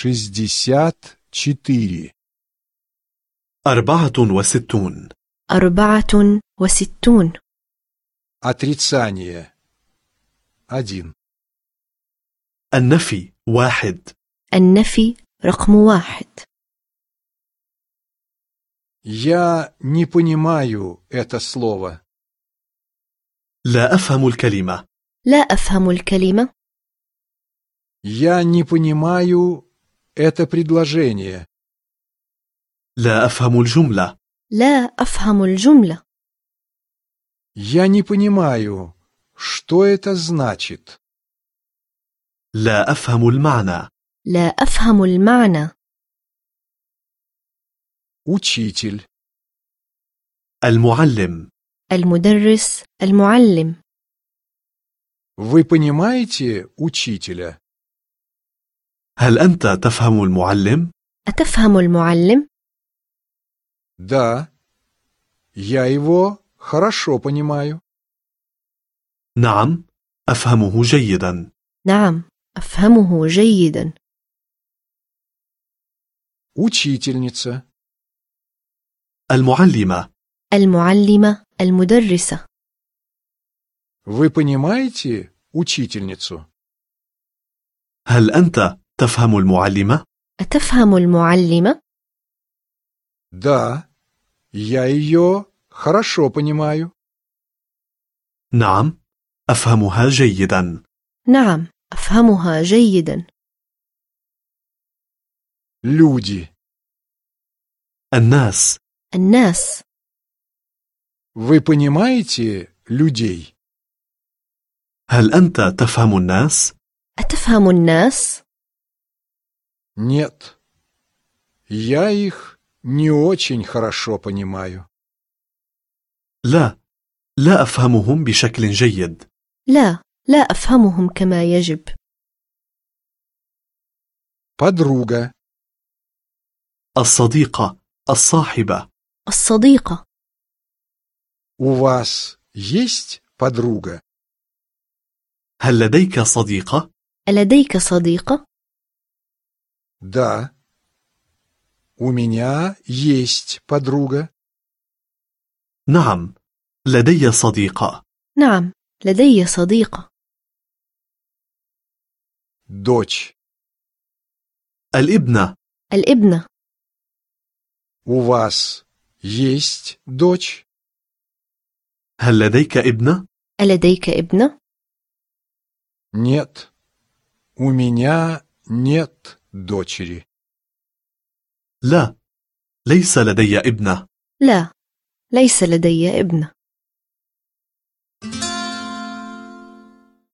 64. 64. 64. Отрицание 1. النفي 1. النفي رقم 1. Я не понимаю это слово. لا أفهم الكلمة. لا أفهم الكلمة. Я не понимаю это предложение. لا أفهم الجملة. لا أفهم الجملة. Я не понимаю, что это значит. لا أفهم المعنى. لا أفهم المعنى. Учитель. المعلم. المدرس. المعلم. Вы понимаете учителя? هل أنت تفهم المعلم؟ أتفهم المعلم؟ Да, я его хорошо понимаю. نعم، أفهمه جيدا. نعم، أفهمه جيدا. Учительница. المعلمة. المعلمة. المدرسة. Вы понимаете учительницу? هل أنت تفهم المعلمة؟ أتفهم المعلمة؟ Да, я ее хорошо понимаю. نعم، أفهمها جيدا. نعم، أفهمها جيدا. Люди. الناس. الناس. Вы понимаете людей? هل أنت تفهم الناس؟ أتفهم الناس؟ Нет, я их не очень хорошо понимаю. لا، لا أفهمهم بشكل جيد. لا، لا أفهمهم كما يجب. Подруга. الصديقة. الصاحبة. الصديقة. У вас есть подруга? هل لديك صديقة؟ ألديك صديقة؟ Да, у меня есть подруга. نعم، لدي صديقة. نعم، لدي صديقة. Дочь. الابنة. الابنة. У вас есть дочь? هل لديك ابنة؟ ألديك ابنة؟ Нет, у меня нет дочери. لا، ليس لدي ابنة. لا، ليس لدي ابنة.